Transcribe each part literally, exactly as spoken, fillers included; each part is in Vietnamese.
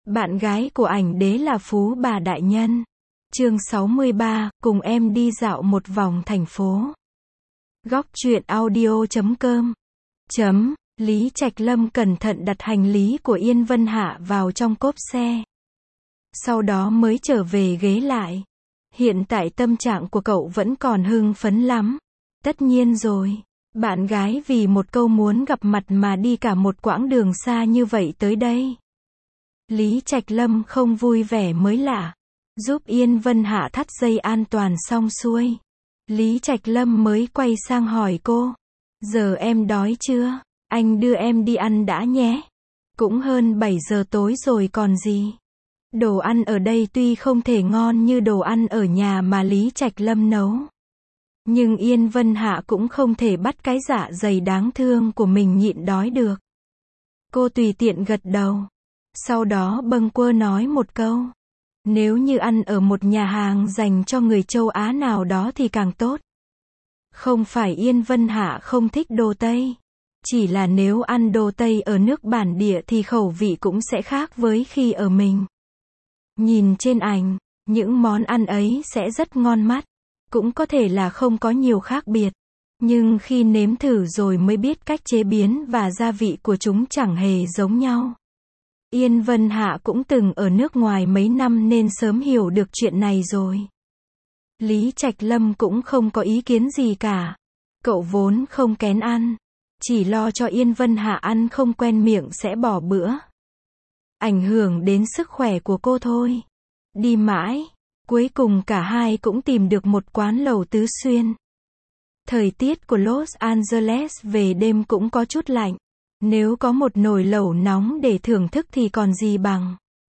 Bạn gái của ảnh đế là Phú Bà Đại Nhân. Chương sáu mươi ba, cùng em đi dạo một vòng thành phố. Góc truyện audio chấm com. Chấm, Lý Trạch Lâm cẩn thận đặt hành lý của Yên Vân Hạ vào trong cốp xe. Sau đó mới trở về ghế lại. Hiện tại tâm trạng của cậu vẫn còn hưng phấn lắm. Tất nhiên rồi. Bạn gái vì một câu muốn gặp mặt mà đi cả một quãng đường xa như vậy tới đây. Lý Trạch Lâm không vui vẻ mới lạ. Giúp Yên Vân Hạ thắt dây an toàn xong xuôi. Lý Trạch Lâm mới quay sang hỏi cô. Giờ em đói chưa? Anh đưa em đi ăn đã nhé. Cũng hơn bảy giờ tối rồi còn gì. Đồ ăn ở đây tuy không thể ngon như đồ ăn ở nhà mà Lý Trạch Lâm nấu. Nhưng Yên Vân Hạ cũng không thể bắt cái dạ dày đáng thương của mình nhịn đói được. Cô tùy tiện gật đầu. Sau đó bâng quơ nói một câu. Nếu như ăn ở một nhà hàng dành cho người châu Á nào đó thì càng tốt. Không phải Yên Vân Hạ không thích đồ Tây. Chỉ là nếu ăn đồ Tây ở nước bản địa thì khẩu vị cũng sẽ khác với khi ở mình. Nhìn trên ảnh, những món ăn ấy sẽ rất ngon mắt. Cũng có thể là không có nhiều khác biệt. Nhưng khi nếm thử rồi mới biết cách chế biến và gia vị của chúng chẳng hề giống nhau. Yên Vân Hạ cũng từng ở nước ngoài mấy năm nên sớm hiểu được chuyện này rồi. Lý Trạch Lâm cũng không có ý kiến gì cả. Cậu vốn không kén ăn. Chỉ lo cho Yên Vân Hạ ăn không quen miệng sẽ bỏ bữa. Ảnh hưởng đến sức khỏe của cô thôi. Đi mãi. Cuối cùng cả hai cũng tìm được một quán lẩu tứ xuyên. Thời tiết của Los Angeles về đêm cũng có chút lạnh. Nếu có một nồi lẩu nóng để thưởng thức thì còn gì bằng.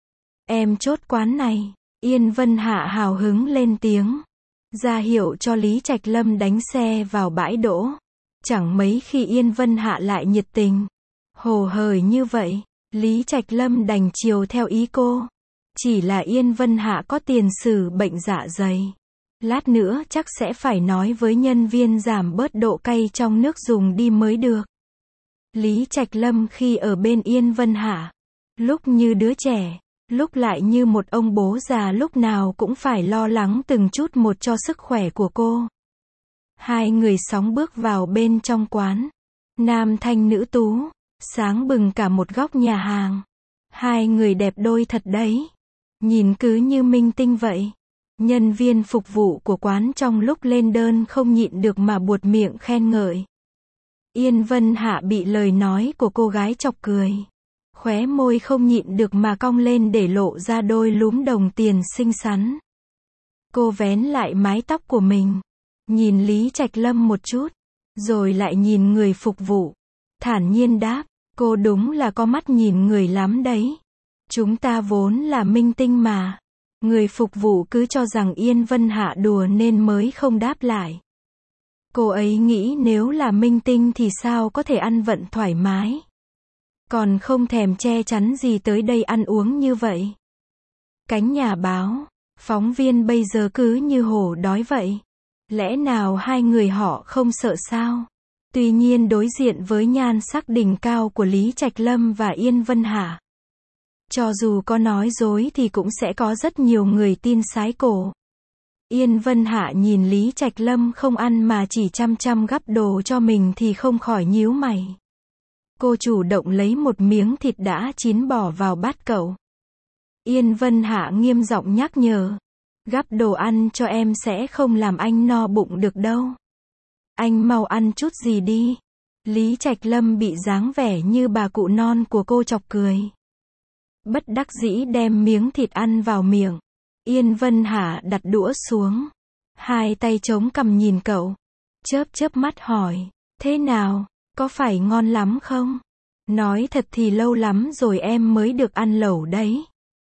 Em chốt quán này. Yên Vân Hạ hào hứng lên tiếng. Ra hiệu cho Lý Trạch Lâm đánh xe vào bãi đỗ. Chẳng mấy khi Yên Vân Hạ lại nhiệt tình. Hồ hởi như vậy. Lý Trạch Lâm đành chiều theo ý cô. Chỉ là Yên Vân Hạ có tiền sử bệnh dạ dày. Lát nữa chắc sẽ phải nói với nhân viên giảm bớt độ cay trong nước dùng đi mới được. Lý Trạch Lâm khi ở bên Yên Vân Hạ, lúc như đứa trẻ, lúc lại như một ông bố già lúc nào cũng phải lo lắng từng chút một cho sức khỏe của cô. Hai người sóng bước vào bên trong quán. Nam thanh nữ tú, sáng bừng cả một góc nhà hàng. Hai người đẹp đôi thật đấy. Nhìn cứ như minh tinh vậy. Nhân viên phục vụ của quán trong lúc lên đơn không nhịn được mà buột miệng khen ngợi. Yên Vân Hạ bị lời nói của cô gái chọc cười. Khóe môi không nhịn được mà cong lên để lộ ra đôi lúm đồng tiền xinh xắn. Cô vén lại mái tóc của mình. Nhìn Lý Trạch Lâm một chút. Rồi lại nhìn người phục vụ. Thản nhiên đáp. Cô đúng là có mắt nhìn người lắm đấy. Chúng ta vốn là minh tinh mà. Người phục vụ cứ cho rằng Yên Vân Hạ đùa nên mới không đáp lại. Cô ấy nghĩ nếu là minh tinh thì sao có thể ăn vận thoải mái. Còn không thèm che chắn gì tới đây ăn uống như vậy. Cánh nhà báo, phóng viên bây giờ cứ như hổ đói vậy. Lẽ nào hai người họ không sợ sao? Tuy nhiên đối diện với nhan sắc đỉnh cao của Lý Trạch Lâm và Yên Vân Hạ. Cho dù có nói dối thì cũng sẽ có rất nhiều người tin sái cổ. Yên Vân Hạ nhìn Lý Trạch Lâm không ăn mà chỉ chăm chăm gắp đồ cho mình thì không khỏi nhíu mày. Cô chủ động lấy một miếng thịt đã chín bỏ vào bát cậu. Yên Vân Hạ nghiêm giọng nhắc nhở. Gắp đồ ăn cho em sẽ không làm anh no bụng được đâu. Anh mau ăn chút gì đi. Lý Trạch Lâm bị dáng vẻ như bà cụ non của cô chọc cười. Bất đắc dĩ đem miếng thịt ăn vào miệng. Yên Vân Hạ đặt đũa xuống. Hai tay chống cằm nhìn cậu. Chớp chớp mắt hỏi. Thế nào? Có phải ngon lắm không? Nói thật thì lâu lắm rồi em mới được ăn lẩu đấy.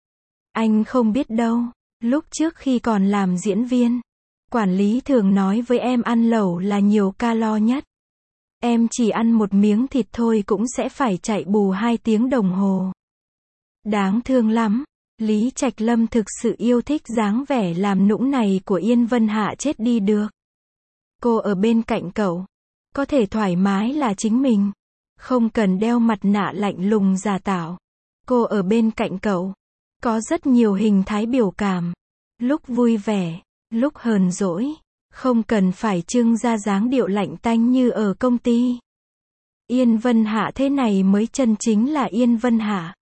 Anh không biết đâu. Lúc trước khi còn làm diễn viên, quản lý thường nói với em ăn lẩu là nhiều calo nhất. Em chỉ ăn một miếng thịt thôi cũng sẽ phải chạy bù hai tiếng đồng hồ. Đáng thương lắm. Lý Trạch Lâm thực sự yêu thích dáng vẻ làm nũng này của Yên Vân Hạ chết đi được. Cô ở bên cạnh cậu. Có thể thoải mái là chính mình. Không cần đeo mặt nạ lạnh lùng giả tạo. Cô ở bên cạnh cậu. Có rất nhiều hình thái biểu cảm. Lúc vui vẻ, lúc hờn dỗi. Không cần phải trưng ra dáng điệu lạnh tanh như ở công ty. Yên Vân Hạ thế này mới chân chính là Yên Vân Hạ.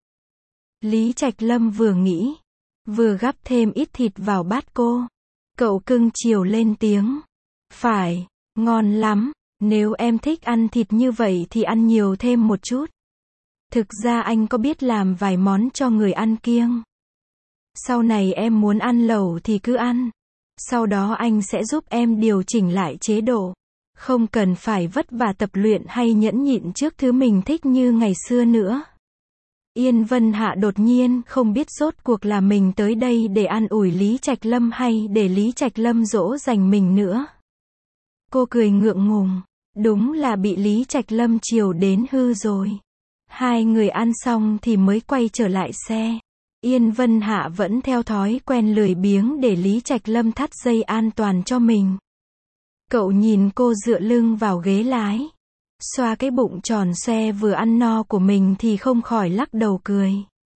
Lý Trạch Lâm vừa nghĩ, vừa gắp thêm ít thịt vào bát cô. Cậu cưng chiều lên tiếng. Phải, ngon lắm, nếu em thích ăn thịt như vậy thì ăn nhiều thêm một chút. Thực ra anh có biết làm vài món cho người ăn kiêng. Sau này em muốn ăn lẩu thì cứ ăn. Sau đó anh sẽ giúp em điều chỉnh lại chế độ. Không cần phải vất vả tập luyện hay nhẫn nhịn trước thứ mình thích như ngày xưa nữa. Yên Vân Hạ đột nhiên không biết rốt cuộc là mình tới đây để an ủi Lý Trạch Lâm hay để Lý Trạch Lâm dỗ dành mình nữa. Cô cười ngượng ngùng. Đúng là bị Lý Trạch Lâm chiều đến hư rồi. Hai người ăn xong thì mới quay trở lại xe. Yên Vân Hạ vẫn theo thói quen lười biếng để Lý Trạch Lâm thắt dây an toàn cho mình. Cậu nhìn cô dựa lưng vào ghế lái, xoa cái bụng tròn xoe vừa ăn no của mình thì không khỏi lắc đầu cười.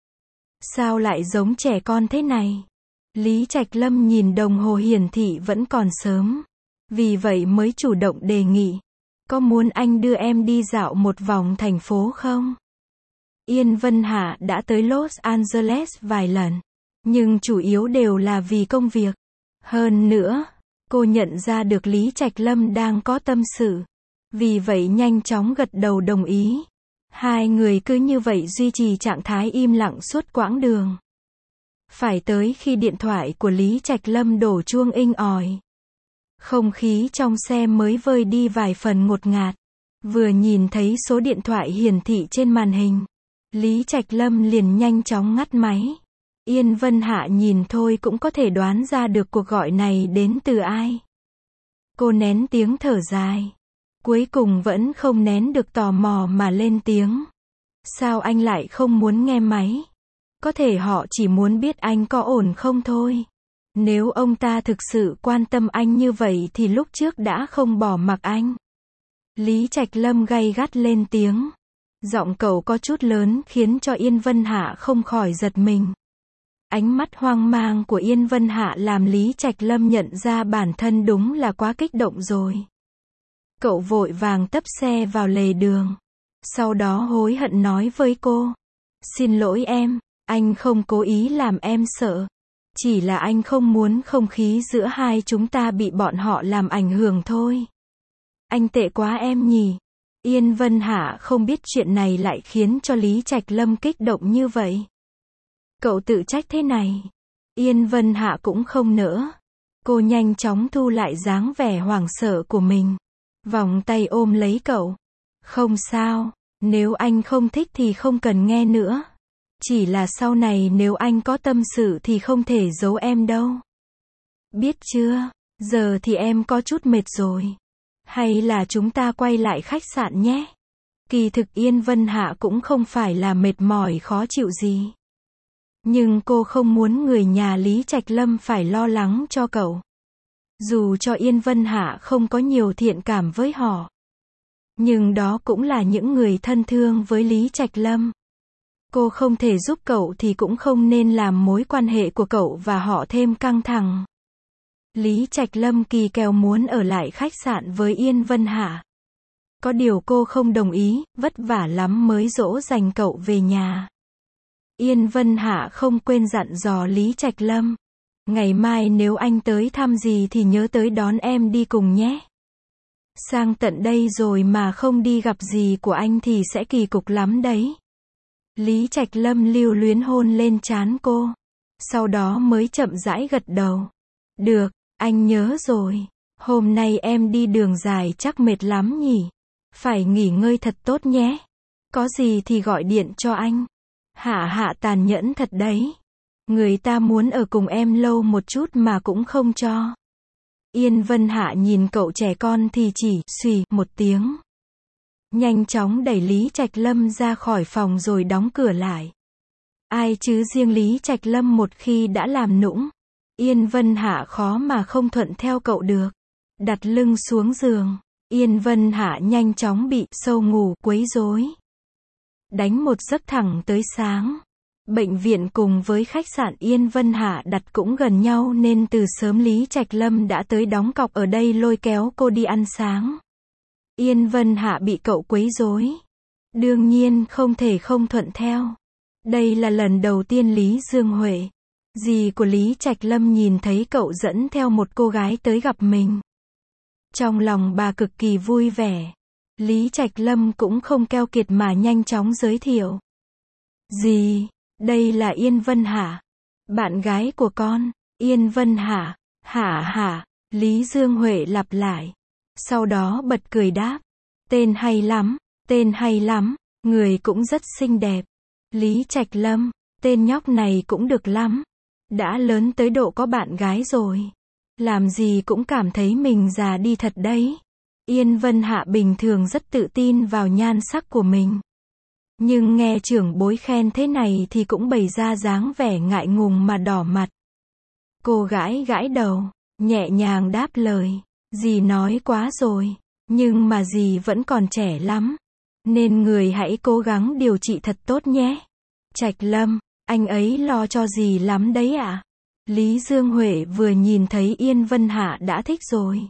Sao lại giống trẻ con thế này? Lý Trạch Lâm nhìn đồng hồ hiển thị vẫn còn sớm. Vì vậy mới chủ động đề nghị. Có muốn anh đưa em đi dạo một vòng thành phố không? Yên Vân Hạ đã tới Los Angeles vài lần. Nhưng chủ yếu đều là vì công việc. Hơn nữa, cô nhận ra được Lý Trạch Lâm đang có tâm sự. Vì vậy nhanh chóng gật đầu đồng ý. Hai người cứ như vậy duy trì trạng thái im lặng suốt quãng đường. Phải tới khi điện thoại của Lý Trạch Lâm đổ chuông inh ỏi. Không khí trong xe mới vơi đi vài phần ngột ngạt. Vừa nhìn thấy số điện thoại hiển thị trên màn hình, Lý Trạch Lâm liền nhanh chóng ngắt máy. Yên Vân Hạ nhìn thôi cũng có thể đoán ra được cuộc gọi này đến từ ai. Cô nén tiếng thở dài. Cuối cùng vẫn không nén được tò mò mà lên tiếng. Sao anh lại không muốn nghe máy? Có thể họ chỉ muốn biết anh có ổn không thôi. Nếu ông ta thực sự quan tâm anh như vậy thì lúc trước đã không bỏ mặc anh. Lý Trạch Lâm gay gắt lên tiếng. Giọng cậu có chút lớn khiến cho Yên Vân Hạ không khỏi giật mình. Ánh mắt hoang mang của Yên Vân Hạ làm Lý Trạch Lâm nhận ra bản thân đúng là quá kích động rồi. Cậu vội vàng tấp xe vào lề đường. Sau đó hối hận nói với cô. Xin lỗi em, anh không cố ý làm em sợ. Chỉ là anh không muốn không khí giữa hai chúng ta bị bọn họ làm ảnh hưởng thôi. Anh tệ quá em nhỉ. Yên Vân Hạ không biết chuyện này lại khiến cho Lý Trạch Lâm kích động như vậy. Cậu tự trách thế này. Yên Vân Hạ cũng không nỡ. Cô nhanh chóng thu lại dáng vẻ hoảng sợ của mình. Vòng tay ôm lấy cậu. Không sao, nếu anh không thích thì không cần nghe nữa. Chỉ là sau này nếu anh có tâm sự thì không thể giấu em đâu. Biết chưa, giờ thì em có chút mệt rồi. Hay là chúng ta quay lại khách sạn nhé. Kỳ thực Yên Vân Hạ cũng không phải là mệt mỏi khó chịu gì. Nhưng cô không muốn người nhà Lý Trạch Lâm phải lo lắng cho cậu. Dù cho Yên Vân Hạ không có nhiều thiện cảm với họ. Nhưng đó cũng là những người thân thương với Lý Trạch Lâm. Cô không thể giúp cậu thì cũng không nên làm mối quan hệ của cậu và họ thêm căng thẳng. Lý Trạch Lâm kỳ kèo muốn ở lại khách sạn với Yên Vân Hạ. Có điều cô không đồng ý, vất vả lắm mới dỗ dành cậu về nhà. Yên Vân Hạ không quên dặn dò Lý Trạch Lâm. Ngày mai nếu anh tới thăm gì thì nhớ tới đón em đi cùng nhé. Sang tận đây rồi mà không đi gặp gì của anh thì sẽ kỳ cục lắm đấy. Lý Trạch Lâm lưu luyến hôn lên trán cô. Sau đó mới chậm rãi gật đầu. Được, anh nhớ rồi. Hôm nay em đi đường dài chắc mệt lắm nhỉ. Phải nghỉ ngơi thật tốt nhé. Có gì thì gọi điện cho anh. Hạ Hạ tàn nhẫn thật đấy. Người ta muốn ở cùng em lâu một chút mà cũng không cho. Yên Vân Hạ nhìn cậu trẻ con thì chỉ xùy một tiếng. Nhanh chóng đẩy Lý Trạch Lâm ra khỏi phòng rồi đóng cửa lại. Ai chứ riêng Lý Trạch Lâm một khi đã làm nũng. Yên Vân Hạ khó mà không thuận theo cậu được. Đặt lưng xuống giường. Yên Vân Hạ nhanh chóng bị sâu ngủ quấy rối. Đánh một giấc thẳng tới sáng. Bệnh viện cùng với khách sạn Yên Vân Hạ đặt cũng gần nhau nên từ sớm Lý Trạch Lâm đã tới đóng cọc ở đây lôi kéo cô đi ăn sáng. Yên Vân Hạ bị cậu quấy rối. Đương nhiên không thể không thuận theo. Đây là lần đầu tiên Lý Dương Huệ, dì của Lý Trạch Lâm nhìn thấy cậu dẫn theo một cô gái tới gặp mình. Trong lòng bà cực kỳ vui vẻ. Lý Trạch Lâm cũng không keo kiệt mà nhanh chóng giới thiệu. Dì, đây là Yên Vân Hạ, bạn gái của con. Yên Vân Hạ, hả hả, Lý Dương Huệ lặp lại. Sau đó bật cười đáp. Tên hay lắm, tên hay lắm, người cũng rất xinh đẹp. Lý Trạch Lâm, tên nhóc này cũng được lắm. Đã lớn tới độ có bạn gái rồi. Làm gì cũng cảm thấy mình già đi thật đấy. Yên Vân Hạ bình thường rất tự tin vào nhan sắc của mình. Nhưng nghe trưởng bối khen thế này thì cũng bày ra dáng vẻ ngại ngùng mà đỏ mặt. Cô gái gãi đầu, nhẹ nhàng đáp lời. Dì nói quá rồi, nhưng mà dì vẫn còn trẻ lắm. Nên người hãy cố gắng điều trị thật tốt nhé. Trạch Lâm, anh ấy lo cho dì lắm đấy ạ. À? Lý Dương Huệ vừa nhìn thấy Yên Vân Hạ đã thích rồi.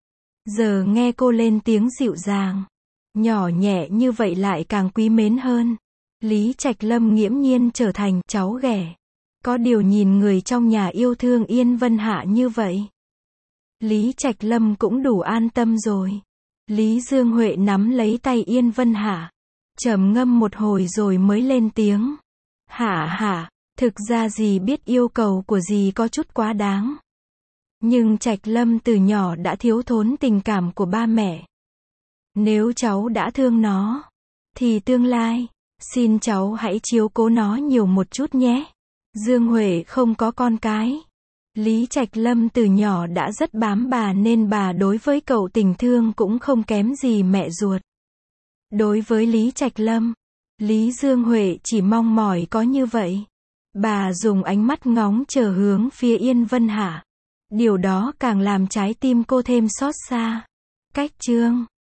Giờ nghe cô lên tiếng dịu dàng, nhỏ nhẹ như vậy lại càng quý mến hơn. Lý Trạch Lâm nghiễm nhiên trở thành cháu ghẻ. Có điều nhìn người trong nhà yêu thương Yên Vân Hạ như vậy, Lý Trạch Lâm cũng đủ an tâm rồi. Lý Dương Huệ nắm lấy tay Yên Vân Hạ, trầm ngâm một hồi rồi mới lên tiếng. Hả hả, thực ra dì biết yêu cầu của dì có chút quá đáng. Nhưng Trạch Lâm từ nhỏ đã thiếu thốn tình cảm của ba mẹ. Nếu cháu đã thương nó, thì tương lai, xin cháu hãy chiếu cố nó nhiều một chút nhé. Dương Huệ không có con cái. Lý Trạch Lâm từ nhỏ đã rất bám bà nên bà đối với cậu tình thương cũng không kém gì mẹ ruột. Đối với Lý Trạch Lâm, Lý Dương Huệ chỉ mong mỏi có như vậy. Bà dùng ánh mắt ngóng chờ hướng phía Yên Vân Hạ. Điều đó càng làm trái tim cô thêm xót xa. Cách chương